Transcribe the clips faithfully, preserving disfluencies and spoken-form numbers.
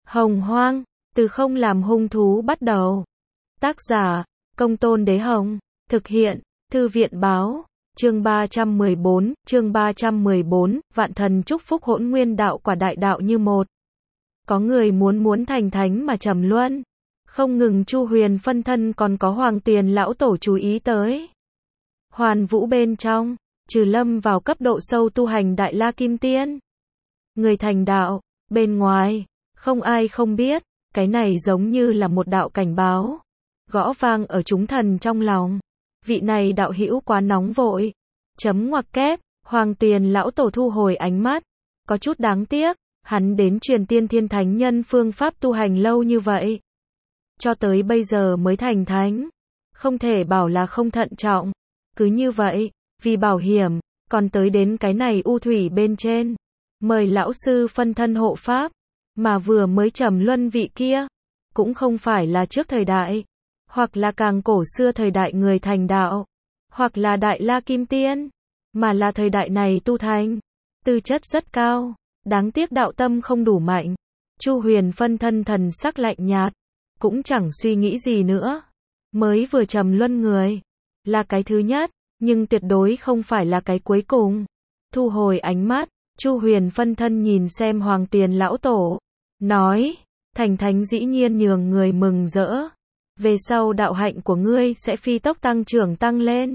Hồng Hoang, từ không làm hung thú bắt đầu. Tác giả, Công Tôn Đế Hồng. Thực hiện, Thư viện Báo. Chương ba trăm mười bốn, chương ba trăm mười bốn, vạn thần chúc phúc hỗn nguyên đạo quả đại đạo như một. Có người muốn muốn thành thánh mà trầm luân. Không ngừng Chu Huyền phân thân còn có Hoàng Tiền lão tổ chú ý tới. Hoàn Vũ bên trong, trừ lâm vào cấp độ sâu tu hành Đại La Kim Tiên. Người thành đạo, bên ngoài, không ai không biết, cái này giống như là một đạo cảnh báo. Gõ vang ở chúng thần trong lòng. Vị này đạo hữu quá nóng vội. Chấm ngoặc kép, Hoàng Tiền lão tổ thu hồi ánh mắt. Có chút đáng tiếc, hắn đến truyền tiên thiên thánh nhân phương pháp tu hành lâu như vậy. Cho tới bây giờ mới thành thánh. Không thể bảo là không thận trọng. Cứ như vậy, vì bảo hiểm, còn tới đến cái này u thủy bên trên. Mời lão sư phân thân hộ pháp. Mà vừa mới trầm luân vị kia, cũng không phải là trước thời đại, hoặc là càng cổ xưa thời đại người thành đạo, hoặc là Đại La Kim Tiên, mà là thời đại này tu thành, tư chất rất cao, đáng tiếc đạo tâm không đủ mạnh. Chu Huyền phân thân thần sắc lạnh nhạt, cũng chẳng suy nghĩ gì nữa. Mới vừa trầm luân người, là cái thứ nhất, nhưng tuyệt đối không phải là cái cuối cùng. Thu hồi ánh mắt, Chu Huyền phân thân nhìn xem Hoàng Tiền lão tổ, nói, thành thánh dĩ nhiên nhường người mừng rỡ. Về sau đạo hạnh của ngươi sẽ phi tốc tăng trưởng tăng lên.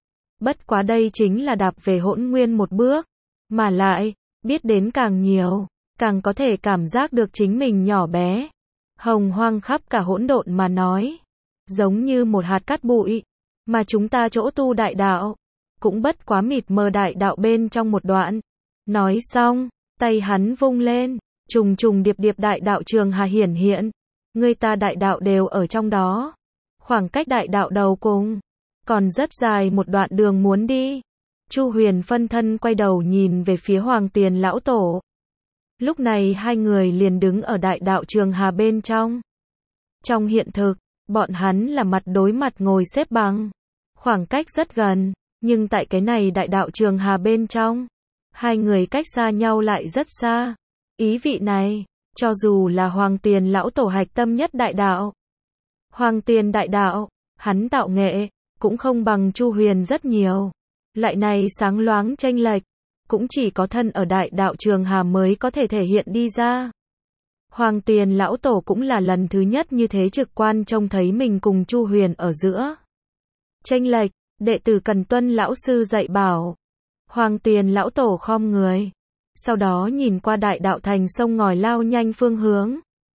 Bất quá đây chính là đạp về hỗn nguyên một bước. Mà lại, biết đến càng nhiều, càng có thể cảm giác được chính mình nhỏ bé. Hồng hoang khắp cả hỗn độn mà nói. Giống như một hạt cát bụi. Mà chúng ta chỗ tu đại đạo. Cũng bất quá mịt mờ đại đạo bên trong một đoạn. Nói xong, tay hắn vung lên. Trùng trùng điệp điệp đại đạo trường hà hiển hiện. Người ta đại đạo đều ở trong đó. Khoảng cách đại đạo đầu cùng, còn rất dài một đoạn đường muốn đi. Chu Huyền phân thân quay đầu nhìn về phía Hoàng Tiền lão tổ. Lúc này hai người liền đứng ở đại đạo trường hà bên trong. Trong hiện thực, bọn hắn là mặt đối mặt ngồi xếp bằng. Khoảng cách rất gần, nhưng tại cái này đại đạo trường hà bên trong, hai người cách xa nhau lại rất xa. Ý vị này, cho dù là Hoàng Tiền lão tổ hạch tâm nhất đại đạo. Hoàng Tiền đại đạo, hắn tạo nghệ, cũng không bằng Chu Huyền rất nhiều. Lại này sáng loáng chênh lệch, cũng chỉ có thân ở đại đạo trường hà mới có thể thể hiện đi ra. Hoàng Tiền lão tổ cũng là lần thứ nhất như thế trực quan trông thấy mình cùng Chu Huyền ở giữa. Chênh lệch, đệ tử cần tuân lão sư dạy bảo. Hoàng Tiền lão tổ khom người. Sau đó nhìn qua đại đạo thành sông ngòi lao nhanh phương hướng.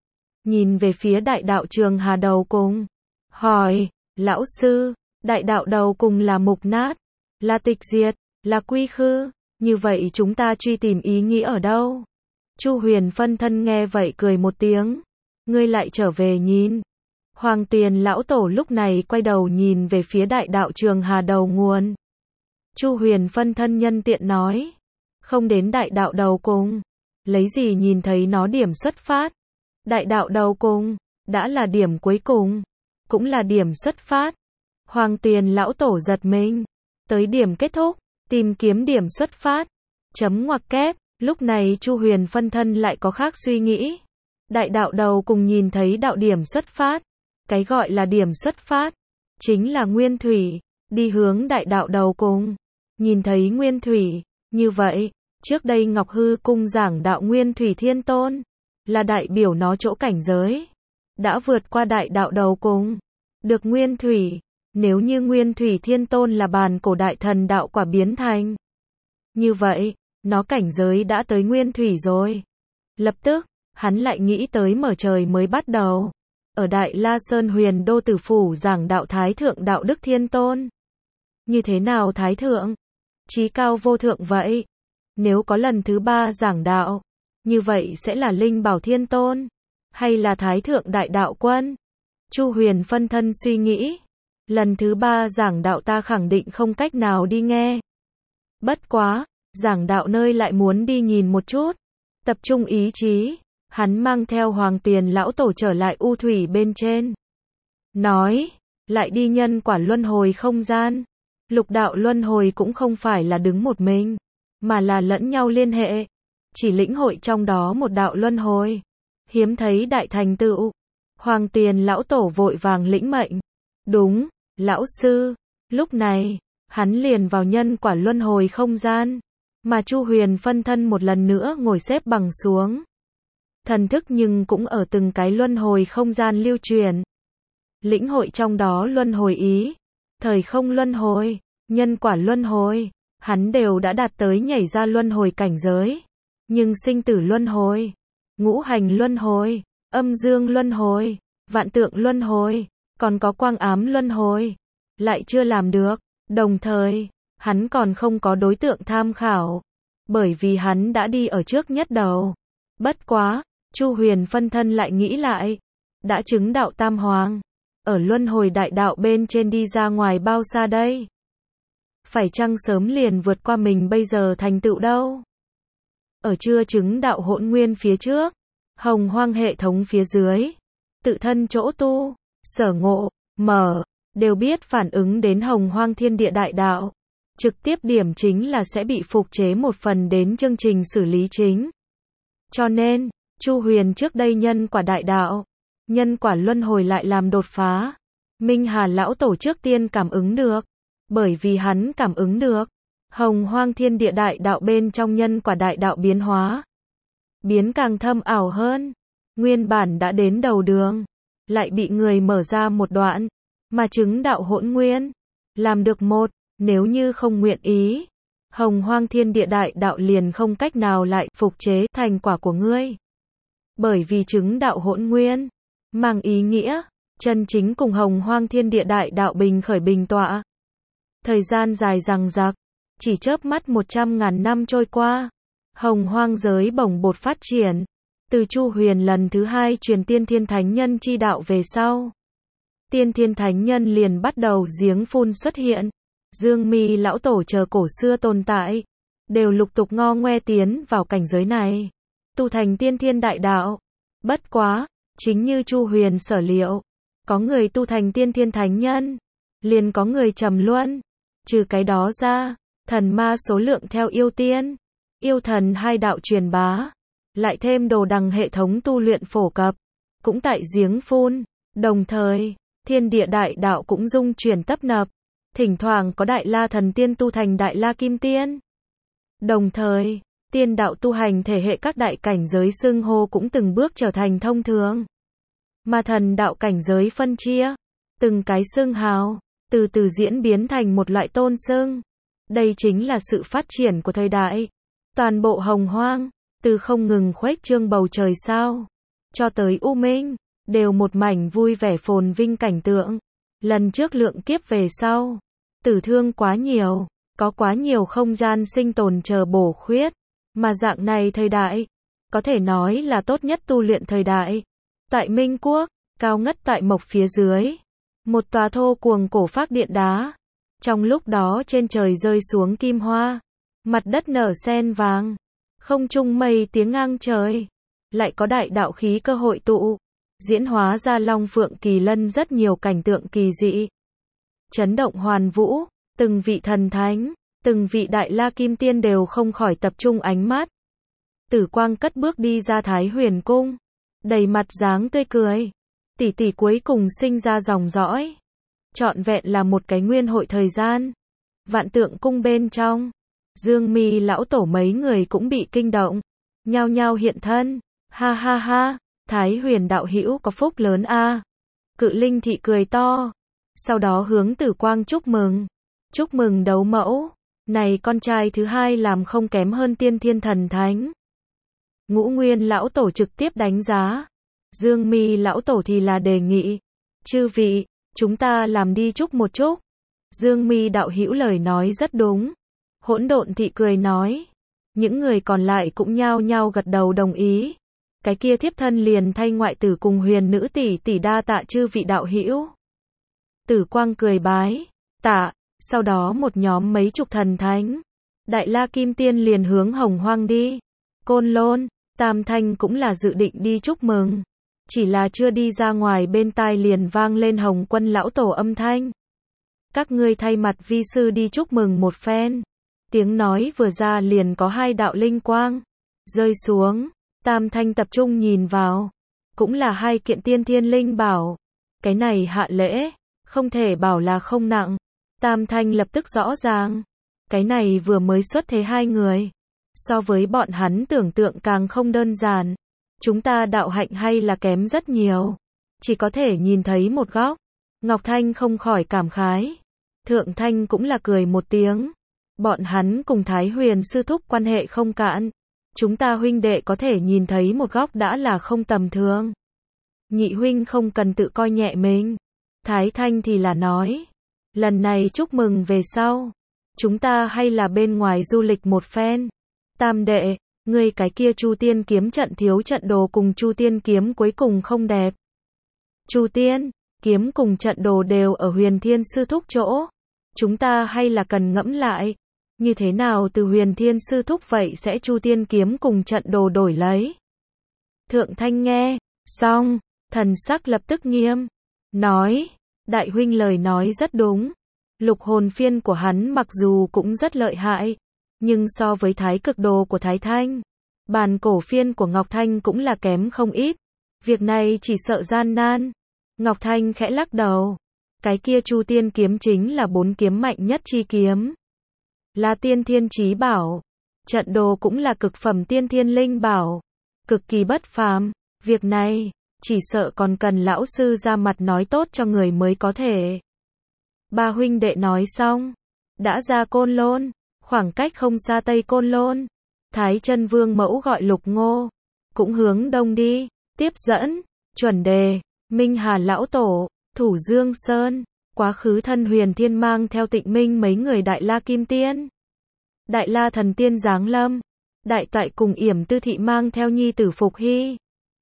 Nhìn về phía đại đạo trường hà đầu cùng. Hỏi, lão sư, đại đạo đầu cùng là mục nát, là tịch diệt, là quy khư, như vậy chúng ta truy tìm ý nghĩa ở đâu? Chu Huyền phân thân nghe vậy cười một tiếng. Ngươi lại trở về nhìn. Hoàng Tiền lão tổ lúc này quay đầu nhìn về phía đại đạo trường hà đầu nguồn. Chu Huyền phân thân nhân tiện nói. Không đến đại đạo đầu cùng, lấy gì nhìn thấy nó điểm xuất phát? Đại đạo đầu cùng, đã là điểm cuối cùng, cũng là điểm xuất phát. Hoàng Tiền lão tổ giật mình, tới điểm kết thúc, tìm kiếm điểm xuất phát. Chấm ngoặc kép, lúc này Chu Huyền phân thân lại có khác suy nghĩ. Đại đạo đầu cùng nhìn thấy đạo điểm xuất phát. Cái gọi là điểm xuất phát, chính là nguyên thủy, đi hướng đại đạo đầu cùng. Nhìn thấy nguyên thủy. Như vậy, trước đây Ngọc Hư cung giảng đạo Nguyên Thủy Thiên Tôn, là đại biểu nó chỗ cảnh giới, đã vượt qua đại đạo đầu cùng, được Nguyên Thủy. Nếu như Nguyên Thủy Thiên Tôn là bàn cổ đại thần đạo quả biến thành, như vậy, nó cảnh giới đã tới Nguyên Thủy rồi. Lập tức, hắn lại nghĩ tới mở trời mới bắt đầu, ở Đại La Sơn Huyền Đô Tử Phủ giảng đạo Thái Thượng Đạo Đức Thiên Tôn. Như thế nào Thái Thượng? Chí cao vô thượng vậy. Nếu có lần thứ ba giảng đạo, như vậy sẽ là Linh Bảo Thiên Tôn, hay là Thái Thượng Đại Đạo Quân? Chu Huyền phân thân suy nghĩ. Lần thứ ba giảng đạo ta khẳng định không cách nào đi nghe. Bất quá, giảng đạo nơi lại muốn đi nhìn một chút. Tập trung ý chí, hắn mang theo Hoàng Tiền lão tổ trở lại u thủy bên trên. Nói, lại đi nhân quả luân hồi không gian. Lục đạo luân hồi cũng không phải là đứng một mình, mà là lẫn nhau liên hệ. Chỉ lĩnh hội trong đó một đạo luân hồi. hiếm thấy đại thành tựu. Hoàng Tuyền lão tổ vội vàng lĩnh mệnh. Đúng, lão sư. Lúc này, hắn liền vào nhân quả luân hồi không gian, mà Chu Huyền phân thân một lần nữa ngồi xếp bằng xuống. Thần thức nhưng cũng ở từng cái luân hồi không gian lưu truyền. Lĩnh hội trong đó luân hồi ý, thời không luân hồi, nhân quả luân hồi, hắn đều đã đạt tới nhảy ra luân hồi cảnh giới. Nhưng sinh tử luân hồi, ngũ hành luân hồi, âm dương luân hồi, vạn tượng luân hồi, còn có quang ám luân hồi, lại chưa làm được. Đồng thời, hắn còn không có đối tượng tham khảo, bởi vì hắn đã đi ở trước nhất đầu. Bất quá, Chu Huyền phân thân lại nghĩ lại, đã chứng đạo tam hoàng, ở luân hồi đại đạo bên trên đi ra ngoài bao xa đây? Phải chăng sớm liền vượt qua mình bây giờ thành tựu đâu? Ở chưa chứng đạo hỗn nguyên phía trước, hồng hoang hệ thống phía dưới, tự thân chỗ tu, sở ngộ, mở, đều biết phản ứng đến hồng hoang thiên địa đại đạo. Trực tiếp điểm chính là sẽ bị phục chế một phần đến chương trình xử lý chính. Cho nên, Chu Huyền trước đây nhân quả đại đạo, nhân quả luân hồi lại làm đột phá. Minh Hà lão tổ trước tiên cảm ứng được, bởi vì hắn cảm ứng được hồng hoang thiên địa đại đạo bên trong nhân quả đại đạo biến hóa, biến càng thâm ảo hơn. Nguyên bản đã đến đầu đường, lại bị người mở ra một đoạn, mà chứng đạo hỗn nguyên, làm được một. Nếu như không nguyện ý, hồng hoang thiên địa đại đạo liền không cách nào lại phục chế thành quả của ngươi. Bởi vì chứng đạo hỗn nguyên, mang ý nghĩa, chân chính cùng hồng hoang thiên địa đại đạo bình khởi bình tọa. Thời gian dài dằng dặc, chỉ chớp mắt một trăm ngàn năm trôi qua, hồng hoang giới bồng bột phát triển. Từ Chu Huyền lần thứ hai truyền tiên thiên thánh nhân chi đạo về sau, tiên thiên thánh nhân liền bắt đầu giếng phun xuất hiện. Dương Mi lão tổ chờ cổ xưa tồn tại, đều lục tục ngo ngoe tiến vào cảnh giới này, tu thành tiên thiên đại đạo. Bất quá, chính như Chu Huyền sở liệu, có người tu thành tiên thiên thánh nhân, liền có người trầm luân. Trừ cái đó ra, thần ma số lượng theo yêu tiên, yêu thần hai đạo truyền bá, lại thêm đồ đằng hệ thống tu luyện phổ cập, cũng tại giếng phun. Đồng thời, thiên địa đại đạo cũng dung chuyển tấp nập. Thỉnh thoảng có đại la thần tiên tu thành đại la kim tiên. Đồng thời, tiên đạo tu hành thể hệ các đại cảnh giới xưng hô cũng từng bước trở thành thông thường. Mà thần đạo cảnh giới phân chia, từng cái xưng hào, từ từ diễn biến thành một loại tôn xưng. Đây chính là sự phát triển của thời đại. Toàn bộ hồng hoang, từ không ngừng khuếch trương bầu trời sao, cho tới u minh, đều một mảnh vui vẻ phồn vinh cảnh tượng. Lần trước lượng kiếp về sau, tử thương quá nhiều, có quá nhiều không gian sinh tồn chờ bổ khuyết, mà dạng này thời đại, có thể nói là tốt nhất tu luyện thời đại. Tại Minh Quốc, cao ngất tại mộc phía dưới, một tòa thô cuồng cổ phác điện đá, trong lúc đó trên trời rơi xuống kim hoa, mặt đất nở sen vàng, không trung mây tiếng ngang trời, lại có đại đạo khí cơ hội tụ, diễn hóa ra long phượng kỳ lân rất nhiều cảnh tượng kỳ dị. Chấn động hoàn vũ, từng vị thần thánh, từng vị đại la kim tiên đều không khỏi tập trung ánh mắt. Tử Quang cất bước đi ra Thái Huyền Cung, đầy mặt dáng tươi cười. Tỷ tỷ cuối cùng sinh ra dòng dõi. Trọn vẹn là một cái nguyên hội thời gian. Vạn Tượng Cung bên trong, Dương Mi lão tổ mấy người cũng bị kinh động, nhao nhao hiện thân. Ha ha ha, Thái Huyền đạo hữu có phúc lớn a. Cự Linh thị cười to, sau đó hướng Tử Quang chúc mừng. Chúc mừng đấu mẫu, này con trai thứ hai làm không kém hơn tiên thiên thần thánh. Ngũ Nguyên lão tổ trực tiếp đánh giá, Dương Mi lão tổ thì là đề nghị, chư vị, chúng ta làm đi chúc một chúc. Dương Mi đạo hữu lời nói rất đúng. Hỗn Độn thị cười nói, những người còn lại cũng nhao nhao gật đầu đồng ý. Cái kia thiếp thân liền thay ngoại tử cùng Huyền nữ tỷ tỷ đa tạ chư vị đạo hữu. Tử Quang cười bái, tạ, sau đó một nhóm mấy chục thần thánh, đại la kim tiên liền hướng hồng hoang đi. Côn Lôn, Tam Thanh cũng là dự định đi chúc mừng, chỉ là chưa đi ra ngoài bên tai liền vang lên Hồng Quân lão tổ âm thanh. Các ngươi thay mặt vi sư đi chúc mừng một phen. Tiếng nói vừa ra liền có hai đạo linh quang rơi xuống. Tam Thanh tập trung nhìn vào, cũng là hai kiện tiên thiên linh bảo. Cái này hạ lễ, không thể bảo là không nặng. Tam Thanh lập tức rõ ràng. Cái này vừa mới xuất thế hai người. So với bọn hắn tưởng tượng càng không đơn giản. Chúng ta đạo hạnh hay là kém rất nhiều. Chỉ có thể nhìn thấy một góc. Ngọc Thanh không khỏi cảm khái. Thượng Thanh cũng là cười một tiếng. Bọn hắn cùng Thái Huyền sư thúc quan hệ không cạn. Chúng ta huynh đệ có thể nhìn thấy một góc đã là không tầm thường. Nhị huynh không cần tự coi nhẹ mình. Thái Thanh thì là nói. Lần này chúc mừng về sau. Chúng ta hay là bên ngoài du lịch một phen. Tam đệ, ngươi cái kia Chu Tiên kiếm trận thiếu trận đồ cùng Chu Tiên kiếm cuối cùng không đẹp. Chu Tiên kiếm cùng trận đồ đều ở Huyền Thiên sư thúc chỗ. Chúng ta hay là cần ngẫm lại. Như thế nào từ Huyền Thiên sư thúc vậy sẽ Chu Tiên kiếm cùng trận đồ đổi lấy. Thượng Thanh nghe, xong, thần sắc lập tức nghiêm. Nói, đại huynh lời nói rất đúng. Lục hồn phiên của hắn mặc dù cũng rất lợi hại. Nhưng so với thái cực đồ của Thái Thanh, bàn cổ phiên của Ngọc Thanh cũng là kém không ít. Việc này chỉ sợ gian nan. Ngọc Thanh khẽ lắc đầu. Cái kia Chu Tiên kiếm chính là bốn kiếm mạnh nhất chi kiếm. Là tiên thiên chí bảo. Trận đồ cũng là cực phẩm tiên thiên linh bảo. Cực kỳ bất phàm. Việc này, chỉ sợ còn cần lão sư ra mặt nói tốt cho người mới có thể. Ba huynh đệ nói xong. Đã ra Côn Lôn. Khoảng cách không xa Tây Côn Lôn. Thái Chân Vương mẫu gọi Lục Ngô. Cũng hướng đông đi. Tiếp dẫn. Chuẩn đề. Minh Hà Lão Tổ. Thủ Dương Sơn. Quá khứ thân Huyền Thiên mang theo Tịnh Minh mấy người Đại La Kim Tiên. Đại La Thần Tiên giáng lâm. Đại Toại cùng Yểm Tư Thị mang theo nhi tử Phục Hy.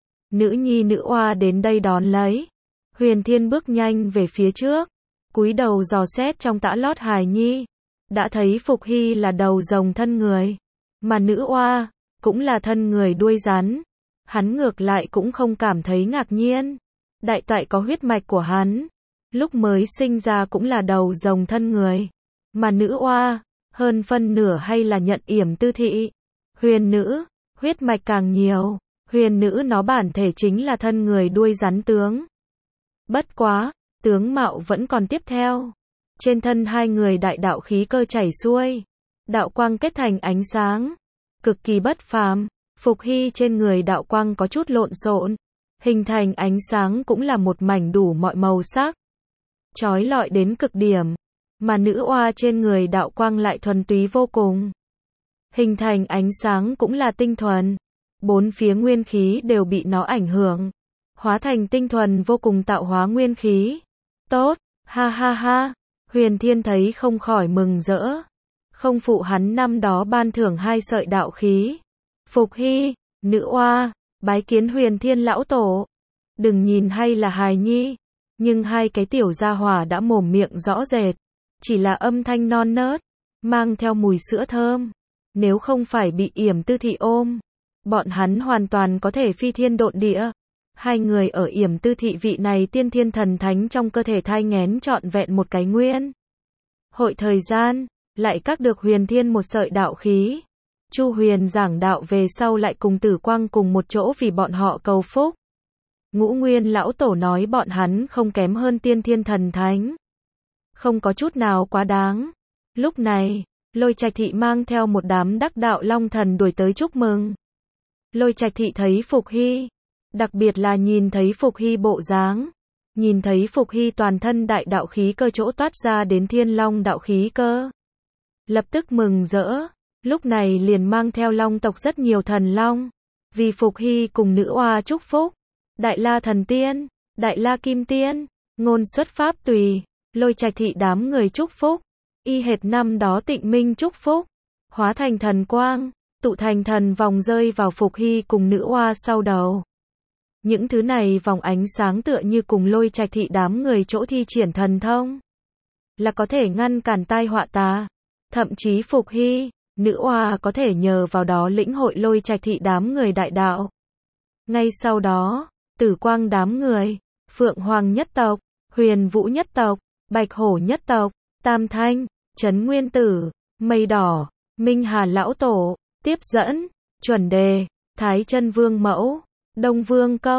Nữ nhi nữ oa đến đây đón lấy. Huyền Thiên bước nhanh về phía trước. Cúi đầu dò xét trong tã lót hài nhi. Đã thấy Phục Hy là đầu rồng thân người. Mà nữ oa, cũng là thân người đuôi rắn. Hắn ngược lại cũng không cảm thấy ngạc nhiên. Đại Toại có huyết mạch của hắn. Lúc mới sinh ra cũng là đầu rồng thân người. Mà nữ oa, hơn phân nửa hay là nhận Yểm Tư Thị. Huyền nữ, huyết mạch càng nhiều. Huyền nữ nó bản thể chính là thân người đuôi rắn tướng. Bất quá, tướng mạo vẫn còn tiếp theo. Trên thân hai người đại đạo khí cơ chảy xuôi. Đạo quang kết thành ánh sáng. Cực kỳ bất phàm. Phục Hy trên người đạo quang có chút lộn xộn. Hình thành ánh sáng cũng là một mảnh đủ mọi màu sắc. Chói lọi đến cực điểm. Mà nữ oa trên người đạo quang lại thuần túy vô cùng. Hình thành ánh sáng cũng là tinh thuần. Bốn phía nguyên khí đều bị nó ảnh hưởng. Hóa thành tinh thuần vô cùng tạo hóa nguyên khí. Tốt, ha ha ha. Huyền Thiên thấy không khỏi mừng rỡ. Không phụ hắn năm đó ban thưởng hai sợi đạo khí. Phục Hy, nữ oa, bái kiến Huyền Thiên lão tổ. Đừng nhìn hay là hài nhi. Nhưng hai cái tiểu gia hỏa đã mồm miệng rõ rệt. Chỉ là âm thanh non nớt. Mang theo mùi sữa thơm. Nếu không phải bị Yểm Tư Thị ôm. Bọn hắn hoàn toàn có thể phi thiên độn địa. Hai người ở Yểm Tư Thị vị này tiên thiên thần thánh trong cơ thể thai nghén trọn vẹn một cái nguyên. Hội thời gian, lại các được Huyền Thiên một sợi đạo khí. Chu Huyền giảng đạo về sau lại cùng Tử Quang cùng một chỗ vì bọn họ cầu phúc. Ngũ Nguyên lão tổ nói bọn hắn không kém hơn tiên thiên thần thánh. Không có chút nào quá đáng. Lúc này, Lôi Trạch Thị mang theo một đám đắc đạo long thần đuổi tới chúc mừng. Lôi Trạch Thị thấy Phục Hy. Đặc biệt là nhìn thấy Phục Hy bộ dáng. Nhìn thấy Phục Hy toàn thân đại đạo khí cơ chỗ toát ra đến thiên long đạo khí cơ. Lập tức mừng rỡ. Lúc này liền mang theo long tộc rất nhiều thần long. Vì Phục Hy cùng nữ oa chúc phúc. Đại La Thần Tiên, Đại La Kim Tiên, ngôn xuất pháp tùy. Lôi Trạch Thị đám người chúc phúc. Y hệt năm đó Tịnh Minh chúc phúc. Hóa thành thần quang. Tụ thành thần vòng rơi vào Phục Hy cùng nữ oa sau đầu. Những thứ này vòng ánh sáng tựa như cùng Lôi Trạch Thị đám người chỗ thi triển thần thông. Là có thể ngăn cản tai họa tà. Thậm chí Phục Hy, nữ oa có thể nhờ vào đó lĩnh hội Lôi Trạch Thị đám người đại đạo. Ngay sau đó, Tử Quang đám người, Phượng Hoàng nhất tộc, Huyền Vũ nhất tộc, Bạch Hổ nhất tộc, Tam Thanh, Trấn Nguyên Tử, Mây Đỏ, Minh Hà Lão Tổ, Tiếp Dẫn, Chuẩn Đề, Thái Chân Vương Mẫu, Đông Vương Công,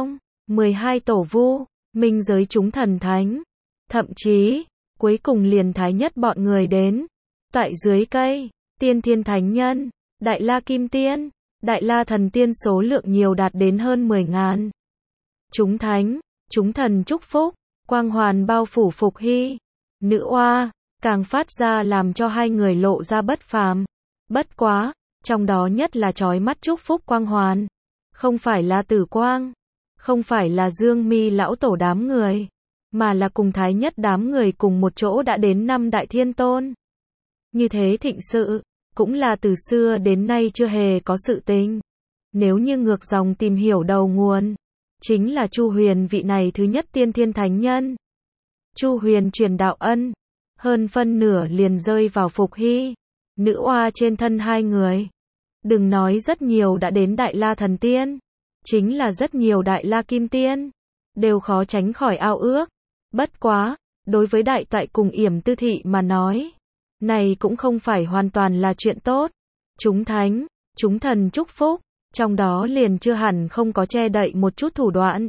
mười hai tổ vu, minh giới chúng thần thánh. Thậm chí, cuối cùng liền thái nhất bọn người đến. Tại dưới cây, tiên thiên thánh nhân, đại la kim tiên, đại la thần tiên số lượng nhiều đạt đến hơn mười ngàn. Chúng thánh, chúng thần chúc phúc, quang hoàn bao phủ Phục Hy. Nữ oa, càng phát ra làm cho hai người lộ ra bất phàm. Bất quá, trong đó nhất là chói mắt chúc phúc quang hoàn. Không phải là Tử Quang, không phải là Dương Mi lão tổ đám người, mà là cùng thái nhất đám người cùng một chỗ đã đến năm đại thiên tôn. Như thế thịnh sự, cũng là từ xưa đến nay chưa hề có sự tình. Nếu như ngược dòng tìm hiểu đầu nguồn, chính là Chu Huyền vị này thứ nhất tiên thiên thánh nhân. Chu Huyền truyền đạo ân, hơn phân nửa liền rơi vào Phục Hy, nữ oa trên thân hai người. Đừng nói rất nhiều đã đến đại la thần tiên, chính là rất nhiều đại la kim tiên, đều khó tránh khỏi ao ước. Bất quá, đối với đại toại cùng Yểm Tư Thị mà nói, này cũng không phải hoàn toàn là chuyện tốt. Chúng thánh, chúng thần chúc phúc, trong đó liền chưa hẳn không có che đậy một chút thủ đoạn.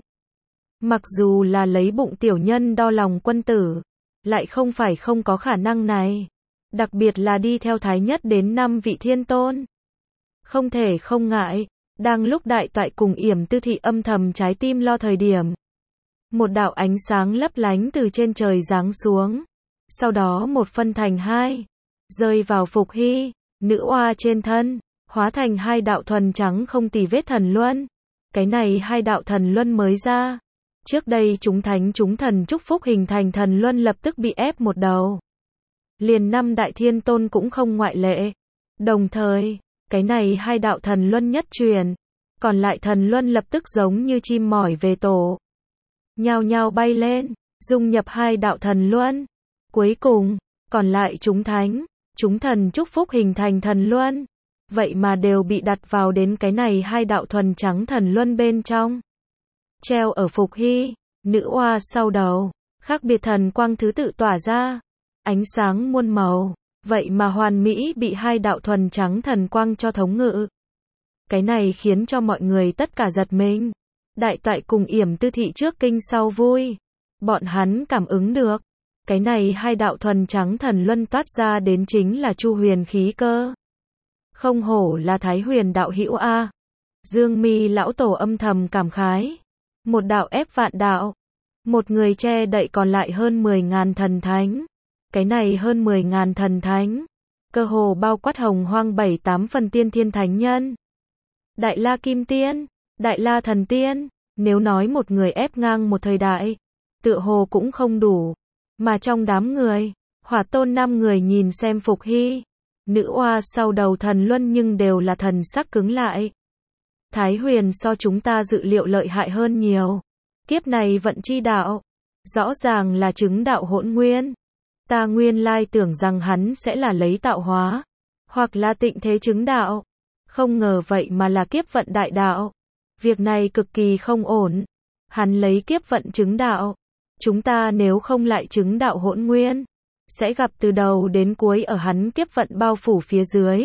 Mặc dù là lấy bụng tiểu nhân đo lòng quân tử, lại không phải không có khả năng này. Đặc biệt là đi theo thái nhất đến năm vị thiên tôn. Không thể không ngại, đang lúc đại toại cùng Yểm Tư Thị âm thầm trái tim lo thời điểm. Một đạo ánh sáng lấp lánh từ trên trời giáng xuống. Sau đó một phân thành hai, rơi vào Phục Hy, nữ oa trên thân, hóa thành hai đạo thuần trắng không tì vết thần luân. Cái này hai đạo thần luân mới ra. Trước đây chúng thánh chúng thần chúc phúc hình thành thần luân lập tức bị ép một đầu. Liền năm đại thiên tôn cũng không ngoại lệ. Đồng thời, cái này hai đạo thần luân nhất truyền, còn lại thần luân lập tức giống như chim mỏi về tổ. Nhao nhao bay lên, dung nhập hai đạo thần luân. Cuối cùng, còn lại chúng thánh, chúng thần chúc phúc hình thành thần luân. Vậy mà đều bị đặt vào đến cái này hai đạo thuần trắng thần luân bên trong. Treo ở Phục Hy, nữ oa sau đầu, khác biệt thần quang thứ tự tỏa ra. Ánh sáng muôn màu, vậy mà hoàn mỹ bị hai đạo thuần trắng thần quang cho thống ngự. Cái này khiến cho mọi người tất cả giật mình. Đại toại cùng Yểm Tư Thị trước kinh sau vui. Bọn hắn cảm ứng được. Cái này hai đạo thuần trắng thần luân toát ra đến chính là Chu Huyền khí cơ. Không hổ là Thái Huyền đạo hữu a. Dương Mi lão tổ âm thầm cảm khái. Một đạo ép vạn đạo. Một người che đậy còn lại hơn mười ngàn thần thánh. Cái này hơn mười ngàn thần thánh. Cơ hồ bao quát hồng hoang bảy tám phần tiên thiên thánh nhân. Đại la kim tiên, đại la thần tiên. Nếu nói một người ép ngang một thời đại, tựa hồ cũng không đủ. Mà trong đám người, Hỏa Tôn năm người nhìn xem Phục Hy, nữ oa sau đầu thần luân nhưng đều là thần sắc cứng lại. Thái Huyền so chúng ta dự liệu lợi hại hơn nhiều. Kiếp này vận chi đạo, rõ ràng là chứng đạo hỗn nguyên. Ta nguyên lai tưởng rằng hắn sẽ là lấy tạo hóa, hoặc là tịnh thế chứng đạo. Không ngờ vậy mà là kiếp vận đại đạo. Việc này cực kỳ không ổn. Hắn lấy kiếp vận chứng đạo. Chúng ta nếu không lại chứng đạo hỗn nguyên, sẽ gặp từ đầu đến cuối ở hắn kiếp vận bao phủ phía dưới.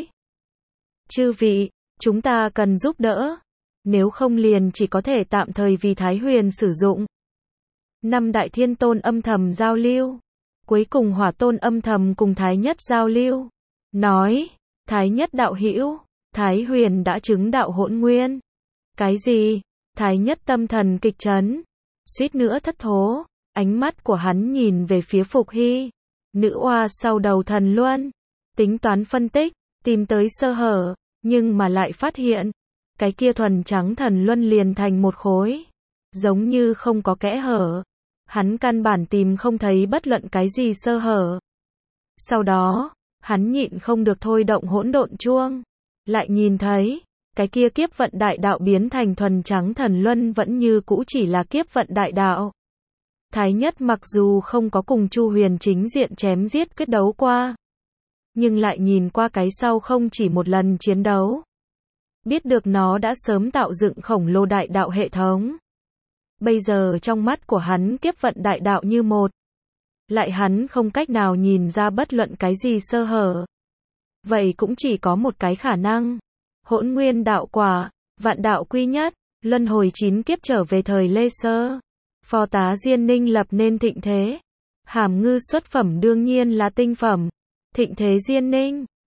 Chư vị, chúng ta cần giúp đỡ. Nếu không liền chỉ có thể tạm thời vì Thái Huyền sử dụng. Năm đại thiên tôn âm thầm giao lưu. Cuối cùng Hỏa Tôn âm thầm cùng Thái Nhất giao lưu. Nói, Thái Nhất đạo hữu, Thái Huyền đã chứng đạo hỗn nguyên. Cái gì? Thái Nhất tâm thần kịch chấn, suýt nữa thất thố. Ánh mắt của hắn nhìn về phía Phục Hy, nữ oa sau đầu thần luân, tính toán phân tích, tìm tới sơ hở, nhưng mà lại phát hiện, cái kia thuần trắng thần luân liền thành một khối, giống như không có kẽ hở. Hắn căn bản tìm không thấy bất luận cái gì sơ hở. Sau đó, hắn nhịn không được thôi động hỗn độn chuông, lại nhìn thấy, cái kia kiếp vận đại đạo biến thành thuần trắng thần luân vẫn như cũ chỉ là kiếp vận đại đạo. Thái Nhất mặc dù không có cùng Chu Huyền chính diện chém giết quyết đấu qua, nhưng lại nhìn qua cái sau không chỉ một lần chiến đấu. Biết được nó đã sớm tạo dựng khổng lồ đại đạo hệ thống. Bây giờ trong mắt của hắn kiếp vận đại đạo như một. Lại hắn không cách nào nhìn ra bất luận cái gì sơ hở. Vậy cũng chỉ có một cái khả năng. Hỗn nguyên đạo quả, vạn đạo quy nhất. luân hồi chín kiếp trở về thời Lê Sơ. Phò tá Diên Ninh lập nên thịnh thế. Hàm ngư xuất phẩm đương nhiên là tinh phẩm. Thịnh thế Diên Ninh.